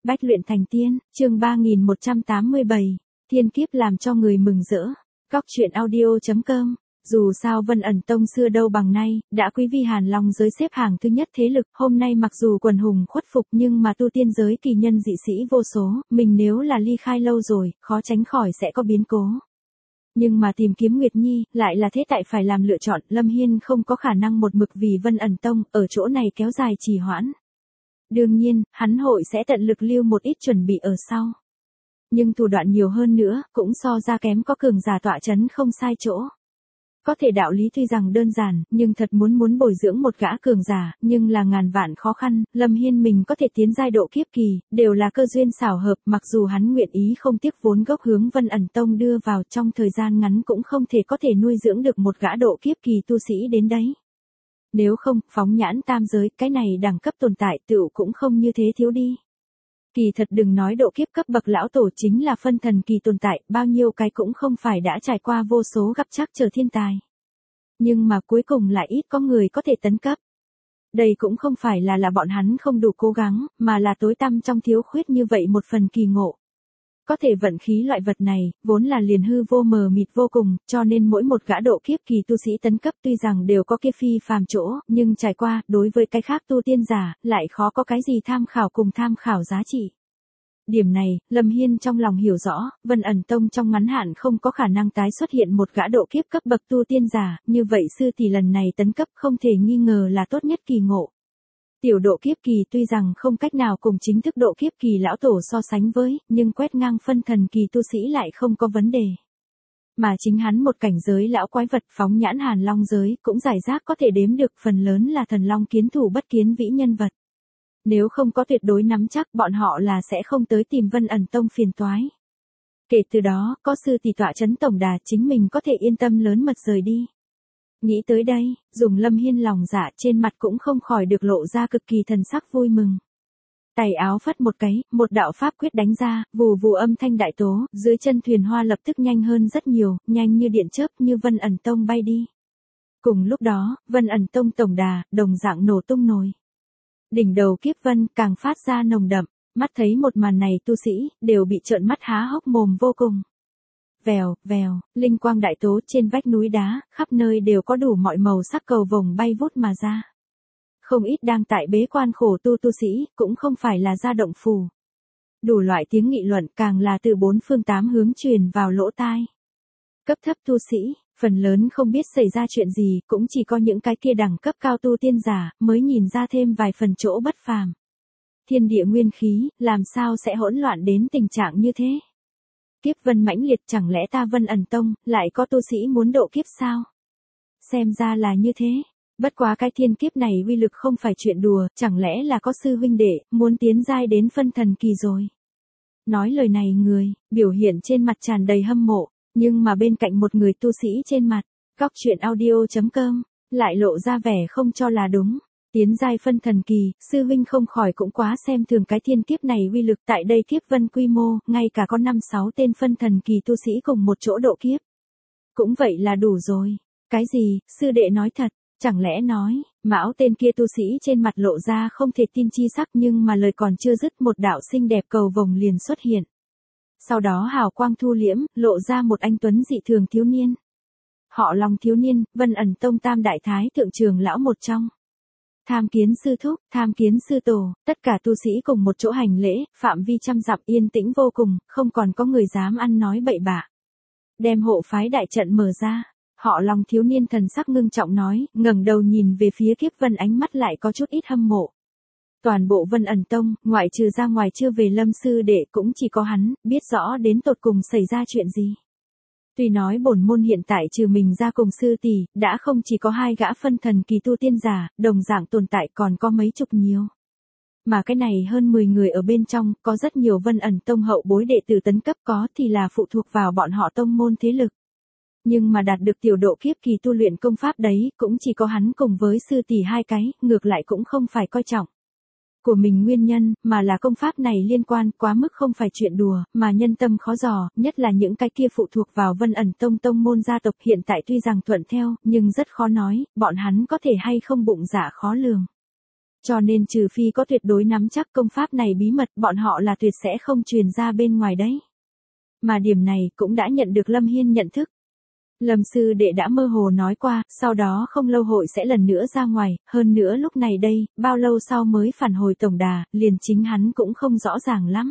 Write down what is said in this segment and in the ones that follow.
Bách luyện thành tiên, chương 3187, thiên kiếp làm cho người mừng rỡ. Góc truyện audio.com. Dù sao Vân ẩn tông xưa đâu bằng nay, đã quý vi Hàn Long giới xếp hàng thứ nhất thế lực, hôm nay mặc dù quần hùng khuất phục nhưng mà tu tiên giới kỳ nhân dị sĩ vô số, mình nếu là ly khai lâu rồi, khó tránh khỏi sẽ có biến cố. Nhưng mà tìm kiếm Nguyệt Nhi, lại là thế tại phải làm lựa chọn, Lâm Hiên không có khả năng một mực vì Vân ẩn tông, ở chỗ này kéo dài trì hoãn. Đương nhiên, hắn hội sẽ tận lực lưu một ít chuẩn bị ở sau. Nhưng thủ đoạn nhiều hơn nữa, cũng so ra kém có cường giả tọa chấn không sai chỗ. Có thể đạo lý tuy rằng đơn giản, nhưng thật muốn bồi dưỡng một gã cường giả, nhưng là ngàn vạn khó khăn, Lâm Hiên mình có thể tiến giai độ kiếp kỳ, đều là cơ duyên xảo hợp, mặc dù hắn nguyện ý không tiếc vốn gốc hướng Vân ẩn tông đưa vào trong thời gian ngắn cũng không thể có thể nuôi dưỡng được một gã độ kiếp kỳ tu sĩ đến đấy. Nếu không, phóng nhãn tam giới, cái này đẳng cấp tồn tại tựu cũng không như thế thiếu đi. Kỳ thật đừng nói độ kiếp cấp bậc lão tổ chính là phân thần kỳ tồn tại, bao nhiêu cái cũng không phải đã trải qua vô số gặp trắc trở thiên tài. Nhưng mà cuối cùng lại ít có người có thể tấn cấp. Đây cũng không phải là bọn hắn không đủ cố gắng, mà là tối tăm trong thiếu khuyết như vậy một phần kỳ ngộ. Có thể vận khí loại vật này, vốn là liền hư vô mờ mịt vô cùng, cho nên mỗi một gã độ kiếp kỳ tu sĩ tấn cấp tuy rằng đều có kia phi phàm chỗ, nhưng trải qua, đối với cái khác tu tiên giả, lại khó có cái gì tham khảo cùng tham khảo giá trị. Điểm này, Lâm Hiên trong lòng hiểu rõ, Vân ẩn tông trong ngắn hạn không có khả năng tái xuất hiện một gã độ kiếp cấp bậc tu tiên giả, như vậy sư tỷ lần này tấn cấp không thể nghi ngờ là tốt nhất kỳ ngộ. Tiểu độ kiếp kỳ tuy rằng không cách nào cùng chính thức độ kiếp kỳ lão tổ so sánh với, nhưng quét ngang phân thần kỳ tu sĩ lại không có vấn đề. Mà chính hắn một cảnh giới lão quái vật phóng nhãn Hàn Long giới cũng giải rác có thể đếm được phần lớn là thần long kiến thủ bất kiến vĩ nhân vật. Nếu không có tuyệt đối nắm chắc bọn họ là sẽ không tới tìm Vân ẩn tông phiền toái. Kể từ đó, có sư tỷ tọa chấn tổng đà chính mình có thể yên tâm lớn mật rời đi. Nghĩ tới đây, dùng Lâm Hiên lòng dạ trên mặt cũng không khỏi được lộ ra cực kỳ thần sắc vui mừng. Tay áo phất một cái, một đạo pháp quyết đánh ra, vù vù âm thanh đại tố, dưới chân thuyền hoa lập tức nhanh hơn rất nhiều, nhanh như điện chớp như Vân ẩn tông bay đi. Cùng lúc đó, Vân ẩn tông tổng đà, đồng dạng nổ tung nồi. Đỉnh đầu kiếp vân càng phát ra nồng đậm, mắt thấy một màn này tu sĩ, đều bị trợn mắt há hốc mồm vô cùng. Vèo, vèo, linh quang đại tố trên vách núi đá, khắp nơi đều có đủ mọi màu sắc cầu vồng bay vút mà ra. Không ít đang tại bế quan khổ tu sĩ, cũng không phải là ra động phù. Đủ loại tiếng nghị luận càng là từ bốn phương tám hướng truyền vào lỗ tai. Cấp thấp tu sĩ, phần lớn không biết xảy ra chuyện gì, cũng chỉ có những cái kia đẳng cấp cao tu tiên giả, mới nhìn ra thêm vài phần chỗ bất phàm. Thiên địa nguyên khí, làm sao sẽ hỗn loạn đến tình trạng như thế? Kiếp vân mãnh liệt chẳng lẽ ta Vân ẩn tông, lại có tu sĩ muốn độ kiếp sao? Xem ra là như thế. Bất quá cái thiên kiếp này uy lực không phải chuyện đùa, chẳng lẽ là có sư huynh đệ, muốn tiến giai đến phân thần kỳ rồi. Nói lời này người, biểu hiện trên mặt tràn đầy hâm mộ, nhưng mà bên cạnh một người tu sĩ trên mặt, góc truyện audio.com, lại lộ ra vẻ không cho là đúng. Tiến giai phân thần kỳ, sư huynh không khỏi cũng quá xem thường cái thiên kiếp này uy lực tại đây kiếp vân quy mô, ngay cả có 5-6 tên phân thần kỳ tu sĩ cùng một chỗ độ kiếp. Cũng vậy là đủ rồi. Cái gì, sư đệ nói thật, chẳng lẽ nói, Mão tên kia tu sĩ trên mặt lộ ra không thể tin chi sắc nhưng mà lời còn chưa dứt một đạo xinh đẹp cầu vồng liền xuất hiện. Sau đó hào quang thu liễm, lộ ra một anh tuấn dị thường thiếu niên. Họ Long thiếu niên, Vân ẩn tông tam đại thái thượng trường lão một trong. Tham kiến sư thúc, tham kiến sư tổ, tất cả tu sĩ cùng một chỗ hành lễ, phạm vi trăm dặm yên tĩnh vô cùng, không còn có người dám ăn nói bậy bạ. Đem hộ phái đại trận mở ra, họ Long thiếu niên thần sắc ngưng trọng nói, ngẩng đầu nhìn về phía kiếp vân ánh mắt lại có chút ít hâm mộ. Toàn bộ Vân ẩn tông, ngoại trừ ra ngoài chưa về Lâm sư đệ cũng chỉ có hắn, biết rõ đến tột cùng xảy ra chuyện gì. Tuy nói bổn môn hiện tại trừ mình ra cùng sư tỷ, đã không chỉ có 2 gã phân thần kỳ tu tiên giả, đồng dạng tồn tại còn có mấy chục nhiều. Mà cái này hơn 10 người ở bên trong, có rất nhiều Vân ẩn tông hậu bối đệ tử tấn cấp có thì là phụ thuộc vào bọn họ tông môn thế lực. Nhưng mà đạt được tiểu độ kiếp kỳ tu luyện công pháp đấy, cũng chỉ có hắn cùng với sư tỷ 2 cái, ngược lại cũng không phải coi trọng của mình nguyên nhân, mà là công pháp này liên quan quá mức không phải chuyện đùa, mà nhân tâm khó dò, nhất là những cái kia phụ thuộc vào Vân ẩn tông tông môn gia tộc hiện tại tuy rằng thuận theo, nhưng rất khó nói, bọn hắn có thể hay không bụng dạ khó lường. Cho nên trừ phi có tuyệt đối nắm chắc công pháp này bí mật, bọn họ là tuyệt sẽ không truyền ra bên ngoài đấy. Mà điểm này cũng đã nhận được Lâm Hiên nhận thức. Lâm sư đệ đã mơ hồ nói qua, sau đó không lâu hội sẽ lần nữa ra ngoài, hơn nữa lúc này đây, bao lâu sau mới phản hồi tổng đà, liền chính hắn cũng không rõ ràng lắm.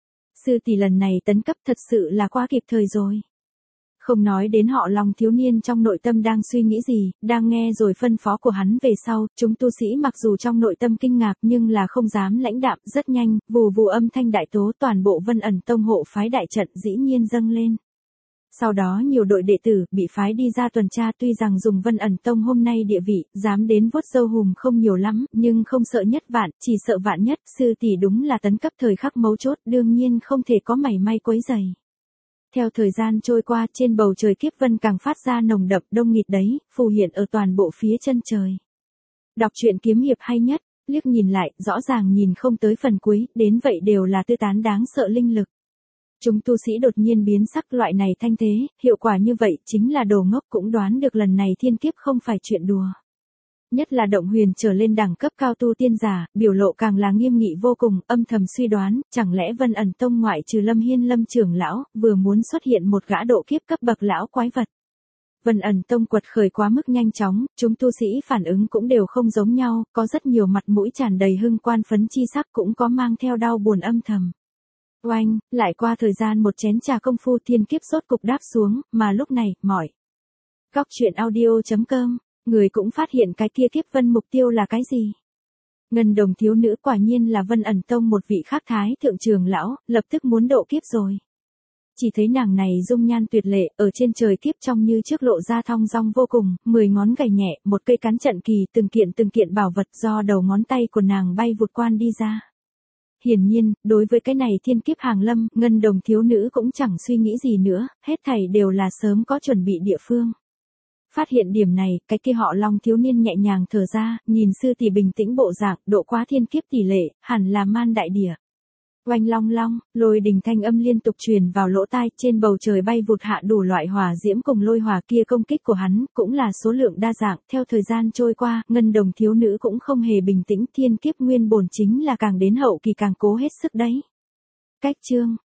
Sư tỷ lần này tấn cấp thật sự là quá kịp thời rồi. Không nói đến họ Long thiếu niên trong nội tâm đang suy nghĩ gì, đang nghe rồi phân phó của hắn về sau, chúng tu sĩ mặc dù trong nội tâm kinh ngạc nhưng là không dám lãnh đạm, rất nhanh, vù vù âm thanh đại tố toàn bộ Vân Ẩn Tông hộ phái đại trận dĩ nhiên dâng lên. Sau đó nhiều đội đệ tử bị phái đi ra tuần tra, tuy rằng dùng Vân Ẩn Tông hôm nay địa vị, dám đến vuốt râu hùm không nhiều lắm, nhưng không sợ nhất vạn, chỉ sợ vạn nhất, sư tỷ đúng là tấn cấp thời khắc mấu chốt, đương nhiên không thể có mảy may quấy rầy. Theo thời gian trôi qua, trên bầu trời kiếp vân càng phát ra nồng đậm đông nghịt đấy, phù hiện ở toàn bộ phía chân trời. Đọc truyện kiếm hiệp hay nhất, liếc nhìn lại, rõ ràng nhìn không tới phần cuối, đến vậy đều là tư tán đáng sợ linh lực. Chúng tu sĩ đột nhiên biến sắc, loại này thanh thế, hiệu quả như vậy chính là đồ ngốc cũng đoán được lần này thiên kiếp không phải chuyện đùa. Nhất là Động Huyền trở lên đẳng cấp cao tu tiên giả, biểu lộ càng là nghiêm nghị vô cùng, âm thầm suy đoán, chẳng lẽ Vân Ẩn Tông ngoại trừ Lâm Hiên Lâm trưởng lão, vừa muốn xuất hiện một gã độ kiếp cấp bậc lão quái vật. Vân Ẩn Tông quật khởi quá mức nhanh chóng, chúng tu sĩ phản ứng cũng đều không giống nhau, có rất nhiều mặt mũi tràn đầy hưng quan phấn chi sắc, cũng có mang theo đau buồn âm thầm. Oanh, lại qua thời gian một chén trà công phu, thiên kiếp rốt cục đáp xuống, mà lúc này, mỏi. Góc truyện audio.com, người cũng phát hiện cái kia kiếp vân mục tiêu là cái gì? Ngân Đồng thiếu nữ quả nhiên là Vân Ẩn Tông một vị khác thái thượng trưởng lão, lập tức muốn độ kiếp rồi. Chỉ thấy nàng này dung nhan tuyệt lệ, ở trên trời kiếp trong như trước lộ ra thong dong vô cùng, 10 ngón gảy nhẹ, một cây cán trận kỳ, từng kiện bảo vật do đầu ngón tay của nàng bay vụt quan đi ra. Hiển nhiên, đối với cái này thiên kiếp hàng lâm, Ngân Đồng thiếu nữ cũng chẳng suy nghĩ gì nữa, hết thảy đều là sớm có chuẩn bị địa phương. Phát hiện điểm này, cái kia họ Long thiếu niên nhẹ nhàng thở ra, nhìn sư tỷ bình tĩnh bộ dạng, độ quá thiên kiếp tỷ lệ, hẳn là man đại địa. Oanh long long, lôi đình thanh âm liên tục truyền vào lỗ tai, trên bầu trời bay vụt hạ đủ loại hỏa diễm cùng lôi hỏa kia, công kích của hắn cũng là số lượng đa dạng, theo thời gian trôi qua, Ngân Đồng thiếu nữ cũng không hề bình tĩnh, thiên kiếp nguyên bổn chính là càng đến hậu kỳ càng cố hết sức đấy. Cách chương